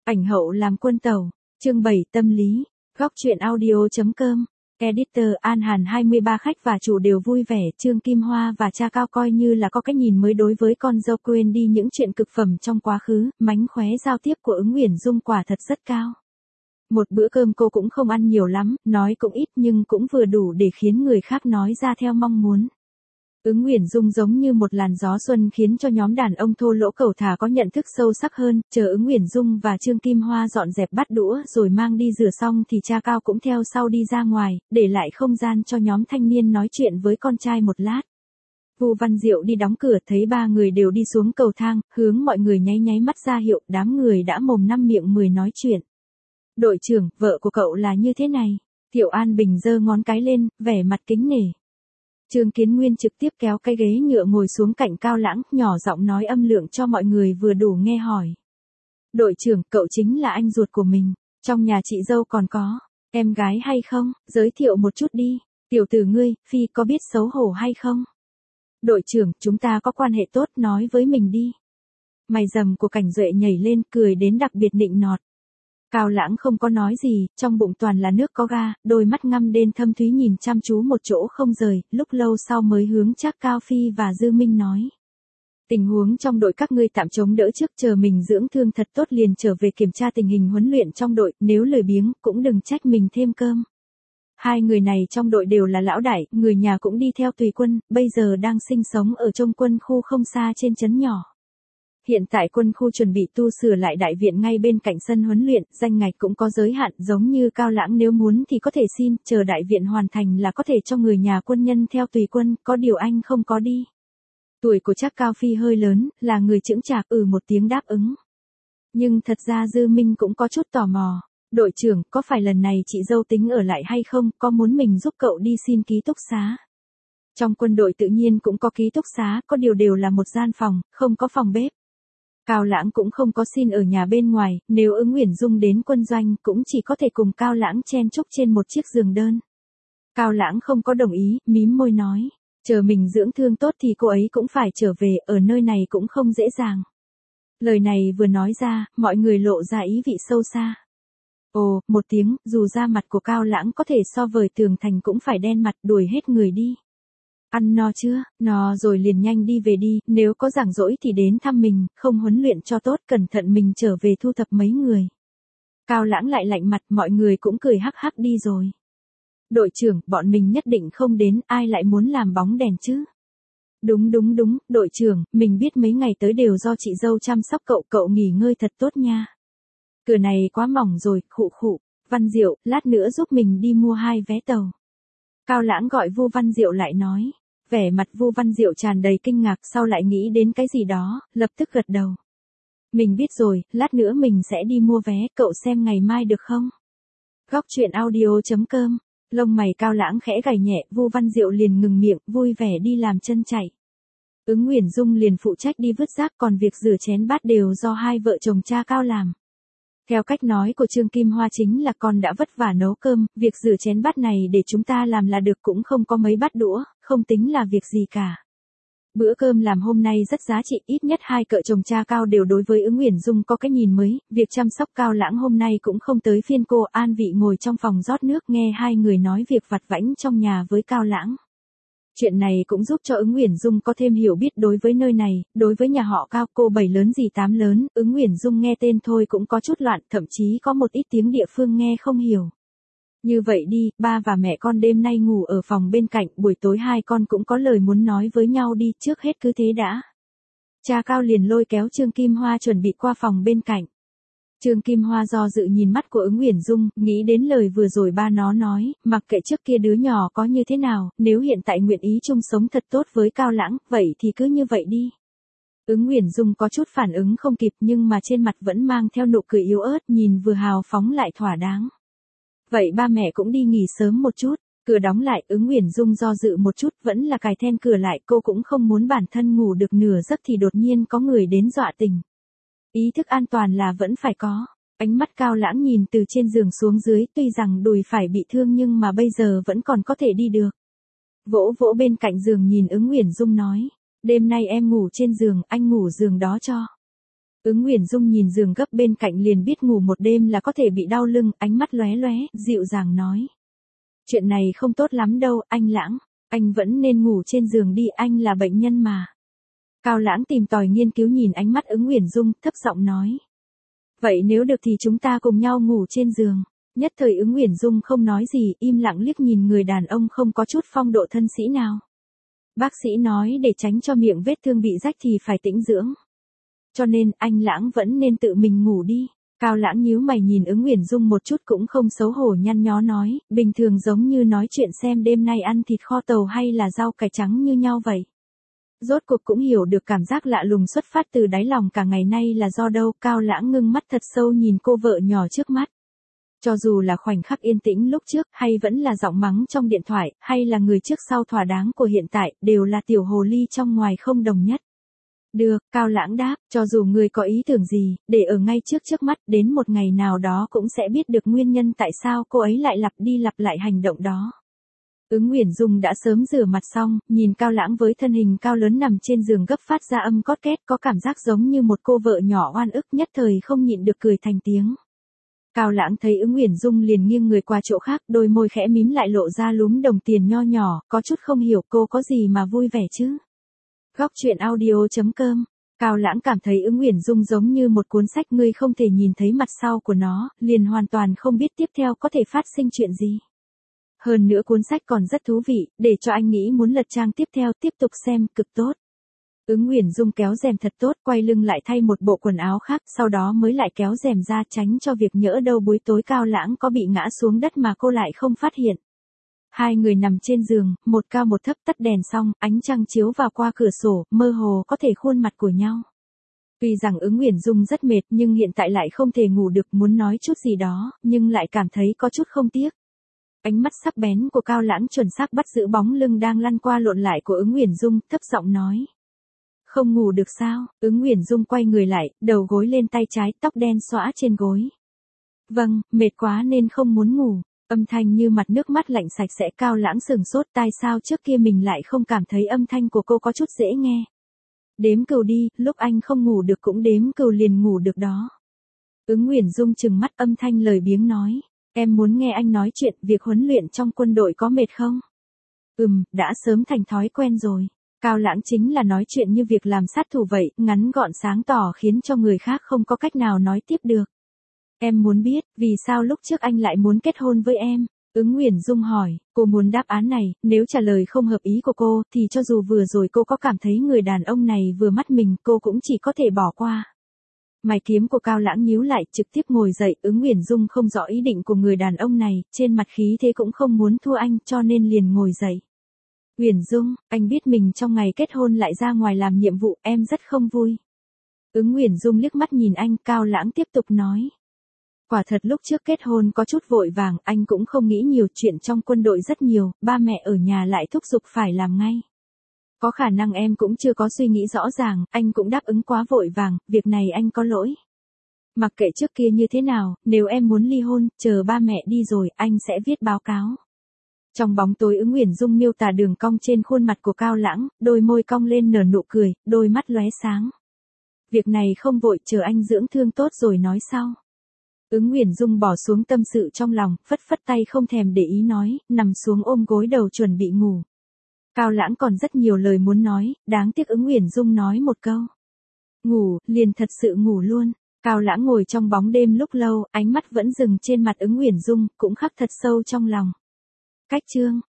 Ảnh hậu làm quân tàu, chương 7 tâm lý, góc truyện audio.com, editor An Hàn 23 khách và chủ đều vui vẻ, Trương Kim Hoa và cha Cao coi như là có cái nhìn mới đối với con dâu, quên đi những chuyện cực phẩm trong quá khứ, mánh khóe giao tiếp của Ứng Uyển Dung quả thật rất cao. Một bữa cơm cô cũng không ăn nhiều lắm, nói cũng ít nhưng cũng vừa đủ để khiến người khác nói ra theo mong muốn. Ứng Uyển Dung giống như một làn gió xuân khiến cho nhóm đàn ông thô lỗ cẩu thả có nhận thức sâu sắc hơn, chờ Ứng Uyển Dung và Trương Kim Hoa dọn dẹp bát đũa rồi mang đi rửa xong thì cha Cao cũng theo sau đi ra ngoài, để lại không gian cho nhóm thanh niên nói chuyện với con trai một lát. Vu Văn Diệu đi đóng cửa thấy ba người đều đi xuống cầu thang, hướng mọi người nháy nháy mắt ra hiệu, đám người đã mồm năm miệng mười nói chuyện. Đội trưởng, vợ của cậu là như thế này. Tiểu An Bình giơ ngón cái lên, vẻ mặt kính nể. Trương Kiến Nguyên trực tiếp kéo cái ghế nhựa ngồi xuống cạnh Cao Lãng, nhỏ giọng nói âm lượng cho mọi người vừa đủ nghe hỏi. Đội trưởng, cậu chính là anh ruột của mình, trong nhà chị dâu còn có em gái hay không, giới thiệu một chút đi, tiểu tử ngươi, Phi có biết xấu hổ hay không? Đội trưởng, chúng ta có quan hệ tốt, nói với mình đi. Mày rầm của Cảnh Duệ nhảy lên, cười đến đặc biệt nịnh nọt. Cao Lãng không có nói gì, trong bụng toàn là nước có ga, đôi mắt ngăm đen thâm thúy nhìn chăm chú một chỗ không rời, lúc lâu sau mới hướng Trác Cao Phi và Dư Minh nói. Tình huống trong đội các ngươi tạm chống đỡ trước, chờ mình dưỡng thương thật tốt liền trở về kiểm tra tình hình huấn luyện trong đội, nếu lười biếng, cũng đừng trách mình thêm cơm. Hai người này trong đội đều là lão đại, người nhà cũng đi theo tùy quân, bây giờ đang sinh sống ở trong quân khu không xa trên trấn nhỏ. Hiện tại quân khu chuẩn bị tu sửa lại đại viện ngay bên cạnh sân huấn luyện, danh ngạch cũng có giới hạn, giống như Cao Lãng nếu muốn thì có thể xin, chờ đại viện hoàn thành là có thể cho người nhà quân nhân theo tùy quân, có điều anh không có đi. Tuổi của Trác Cao Phi hơi lớn, là người chững chạc, một tiếng đáp ứng. Nhưng thật ra Dư Minh cũng có chút tò mò. Đội trưởng, có phải lần này chị dâu tính ở lại hay không, có muốn mình giúp cậu đi xin ký túc xá? Trong quân đội tự nhiên cũng có ký túc xá, có điều đều là một gian phòng, không có phòng bếp. Cao Lãng cũng không có xin ở nhà bên ngoài, nếu Ứng Uyển Dung đến quân doanh cũng chỉ có thể cùng Cao Lãng chen chúc trên một chiếc giường đơn. Cao Lãng không có đồng ý, mím môi nói, chờ mình dưỡng thương tốt thì cô ấy cũng phải trở về, ở nơi này cũng không dễ dàng. Lời này vừa nói ra, mọi người lộ ra ý vị sâu xa. Ồ, một tiếng, dù da mặt của Cao Lãng có thể so với tường thành cũng phải đen mặt, đuổi hết người đi. Ăn no chưa? No rồi liền nhanh đi về đi, nếu có rảnh rỗi thì đến thăm mình, không huấn luyện cho tốt, cẩn thận mình trở về thu thập mấy người. Cao Lãng lại lạnh mặt, mọi người cũng cười hắc hắc đi rồi. Đội trưởng, bọn mình nhất định không đến, ai lại muốn làm bóng đèn chứ? Đúng, đội trưởng, mình biết mấy ngày tới đều do chị dâu chăm sóc cậu nghỉ ngơi thật tốt nha. Cửa này quá mỏng rồi, khụ, Văn Diệu, lát nữa giúp mình đi mua 2 vé tàu. Cao Lãng gọi Vu Văn Diệu lại nói. Vẻ mặt Vu Văn Diệu tràn đầy kinh ngạc, sau lại nghĩ đến cái gì đó, lập tức gật đầu. Mình biết rồi, lát nữa mình sẽ đi mua vé, cậu xem ngày mai được không? Góc truyện audio.com, lông mày Cao Lãng khẽ gảy nhẹ, Vu Văn Diệu liền ngừng miệng, vui vẻ đi làm chân chạy. Ứng Uyển Dung liền phụ trách đi vứt rác, còn việc rửa chén bát đều do hai vợ chồng cha Cao làm. Theo cách nói của Trương Kim Hoa chính là con đã vất vả nấu cơm, việc rửa chén bát này để chúng ta làm là được, cũng không có mấy bát đũa, không tính là việc gì cả. Bữa cơm làm hôm nay rất giá trị, ít nhất hai vợ chồng cha Cao đều đối với Ứng Uyển Dung có cái nhìn mới, việc chăm sóc Cao Lãng hôm nay cũng không tới phiên cô. An Vị ngồi trong phòng rót nước nghe hai người nói việc vặt vãnh trong nhà với Cao Lãng. Chuyện này cũng giúp cho Ứng Uyển Dung có thêm hiểu biết đối với nơi này, đối với nhà họ Cao, cô 7 lớn gì 8 lớn, Ứng Uyển Dung nghe tên thôi cũng có chút loạn, thậm chí có một ít tiếng địa phương nghe không hiểu. Như vậy đi, ba và mẹ con đêm nay ngủ ở phòng bên cạnh, buổi tối hai con cũng có lời muốn nói với nhau đi, trước hết cứ thế đã. Cha Cao liền lôi kéo Trương Kim Hoa chuẩn bị qua phòng bên cạnh. Trương Kim Hoa do dự nhìn mắt của Ứng Uyển Dung, nghĩ đến lời vừa rồi ba nó nói, mặc kệ trước kia đứa nhỏ có như thế nào, nếu hiện tại nguyện ý chung sống thật tốt với Cao Lãng, vậy thì cứ như vậy đi. Ứng Uyển Dung có chút phản ứng không kịp nhưng mà trên mặt vẫn mang theo nụ cười yếu ớt, nhìn vừa hào phóng lại thỏa đáng. Vậy ba mẹ cũng đi nghỉ sớm một chút, cửa đóng lại, Ứng Uyển Dung do dự một chút vẫn là cài then cửa lại, cô cũng không muốn bản thân ngủ được nửa giấc thì đột nhiên có người đến dọa tỉnh. Ý thức an toàn là vẫn phải có. Ánh mắt Cao Lãng nhìn từ trên giường xuống dưới, tuy rằng đùi phải bị thương nhưng mà bây giờ vẫn còn có thể đi được. Vỗ vỗ bên cạnh giường nhìn Ứng Uyển Dung nói, đêm nay em ngủ trên giường, anh ngủ giường đó cho. Ứng Uyển Dung nhìn giường gấp bên cạnh liền biết ngủ một đêm là có thể bị đau lưng, ánh mắt lóe lóe, dịu dàng nói. Chuyện này không tốt lắm đâu, anh Lãng. Anh vẫn nên ngủ trên giường đi, anh là bệnh nhân mà. Cao Lãng tìm tòi nghiên cứu nhìn ánh mắt Ứng Uyển Dung, thấp giọng nói. Vậy nếu được thì chúng ta cùng nhau ngủ trên giường. Nhất thời Ứng Uyển Dung không nói gì, im lặng liếc nhìn người đàn ông không có chút phong độ thân sĩ nào. Bác sĩ nói để tránh cho miệng vết thương bị rách thì phải tĩnh dưỡng. Cho nên anh Lãng vẫn nên tự mình ngủ đi. Cao Lãng nhíu mày nhìn Ứng Uyển Dung một chút cũng không xấu hổ nhăn nhó nói, bình thường giống như nói chuyện xem đêm nay ăn thịt kho tàu hay là rau cải trắng như nhau vậy. Rốt cuộc cũng hiểu được cảm giác lạ lùng xuất phát từ đáy lòng cả ngày nay là do đâu. Cao Lãng ngưng mắt thật sâu nhìn cô vợ nhỏ trước mắt. Cho dù là khoảnh khắc yên tĩnh lúc trước, hay vẫn là giọng mắng trong điện thoại, hay là người trước sau thỏa đáng của hiện tại, đều là tiểu hồ ly trong ngoài không đồng nhất. Được, Cao Lãng đáp, cho dù người có ý tưởng gì, để ở ngay trước mắt, đến một ngày nào đó cũng sẽ biết được nguyên nhân tại sao cô ấy lại lặp đi lặp lại hành động đó. Ứng Uyển Dung đã sớm rửa mặt xong, nhìn Cao Lãng với thân hình cao lớn nằm trên giường gấp phát ra âm cót két, có cảm giác giống như một cô vợ nhỏ oan ức, nhất thời không nhịn được cười thành tiếng. Cao Lãng thấy Ứng Uyển Dung liền nghiêng người qua chỗ khác, đôi môi khẽ mím lại lộ ra lúm đồng tiền nho nhỏ, có chút không hiểu cô có gì mà vui vẻ chứ. Góc truyện audio.com. Cao Lãng cảm thấy Ứng Uyển Dung giống như một cuốn sách, ngươi không thể nhìn thấy mặt sau của nó, liền hoàn toàn không biết tiếp theo có thể phát sinh chuyện gì. Hơn nữa cuốn sách còn rất thú vị, để cho anh nghĩ muốn lật trang tiếp theo tiếp tục xem, cực tốt. Ứng Uyển Dung kéo rèm thật tốt, quay lưng lại thay một bộ quần áo khác, sau đó mới lại kéo rèm ra tránh cho việc nhỡ đâu buổi tối Cao Lãng có bị ngã xuống đất mà cô lại không phát hiện. Hai người nằm trên giường, một cao một thấp, tắt đèn xong, ánh trăng chiếu vào qua cửa sổ, mơ hồ có thể khuôn mặt của nhau. Tuy rằng Ứng Uyển Dung rất mệt nhưng hiện tại lại không thể ngủ được, muốn nói chút gì đó, nhưng lại cảm thấy có chút không tiếc. Ánh mắt sắc bén của Cao Lãng chuẩn xác bắt giữ bóng lưng đang lăn qua lộn lại của Ứng Uyển Dung, thấp giọng nói. Không ngủ được sao? Ứng Uyển Dung quay người lại, đầu gối lên tay trái, tóc đen xõa trên gối. Vâng, mệt quá nên không muốn ngủ. Âm thanh như mặt nước mắt lạnh sạch sẽ. Cao Lãng sừng sốt, tai sao trước kia mình lại không cảm thấy âm thanh của cô có chút dễ nghe. Đếm cừu đi, lúc anh không ngủ được cũng đếm cừu liền ngủ được đó. Ứng Uyển Dung trừng mắt, âm thanh lời biếng nói. Em muốn nghe anh nói chuyện, việc huấn luyện trong quân đội có mệt không? Đã sớm thành thói quen rồi. Cao Lãng chính là nói chuyện như việc làm sát thủ vậy, ngắn gọn sáng tỏ khiến cho người khác không có cách nào nói tiếp được. Em muốn biết, vì sao lúc trước anh lại muốn kết hôn với em? Ứng Uyển Dung hỏi, cô muốn đáp án này, nếu trả lời không hợp ý của cô, thì cho dù vừa rồi cô có cảm thấy người đàn ông này vừa mắt mình, cô cũng chỉ có thể bỏ qua. Mày kiếm của Cao Lãng nhíu lại, trực tiếp ngồi dậy. Ứng Uyển Dung không rõ ý định của người đàn ông này, trên mặt khí thế cũng không muốn thua anh, cho nên liền ngồi dậy. Uyển Dung, anh biết mình trong ngày kết hôn lại ra ngoài làm nhiệm vụ, em rất không vui. Ứng Uyển Dung liếc mắt nhìn anh, Cao Lãng tiếp tục nói. Quả thật lúc trước kết hôn có chút vội vàng, anh cũng không nghĩ nhiều, chuyện trong quân đội rất nhiều, ba mẹ ở nhà lại thúc giục phải làm ngay. Có khả năng em cũng chưa có suy nghĩ rõ ràng, anh cũng đáp ứng quá vội vàng, việc này anh có lỗi. Mặc kệ trước kia như thế nào, nếu em muốn ly hôn, chờ ba mẹ đi rồi, anh sẽ viết báo cáo. Trong bóng tối Ứng Uyển Dung miêu tả đường cong trên khuôn mặt của Cao Lãng, đôi môi cong lên nở nụ cười, đôi mắt lóe sáng. Việc này không vội, chờ anh dưỡng thương tốt rồi nói sau. Ứng Uyển Dung bỏ xuống tâm sự trong lòng, phất phất tay không thèm để ý nói, nằm xuống ôm gối đầu chuẩn bị ngủ. Cao Lãng còn rất nhiều lời muốn nói, đáng tiếc Ứng Uyển Dung nói một câu. Ngủ, liền thật sự ngủ luôn. Cao Lãng ngồi trong bóng đêm lúc lâu, ánh mắt vẫn dừng trên mặt Ứng Uyển Dung, cũng khắc thật sâu trong lòng. Cách chương